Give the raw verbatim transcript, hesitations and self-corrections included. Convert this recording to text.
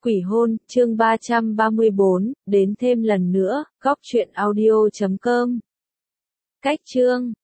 Quỷ hôn, chương ba trăm ba mươi bốn, đến thêm lần nữa, góc truyện audio chấm com. Cách chương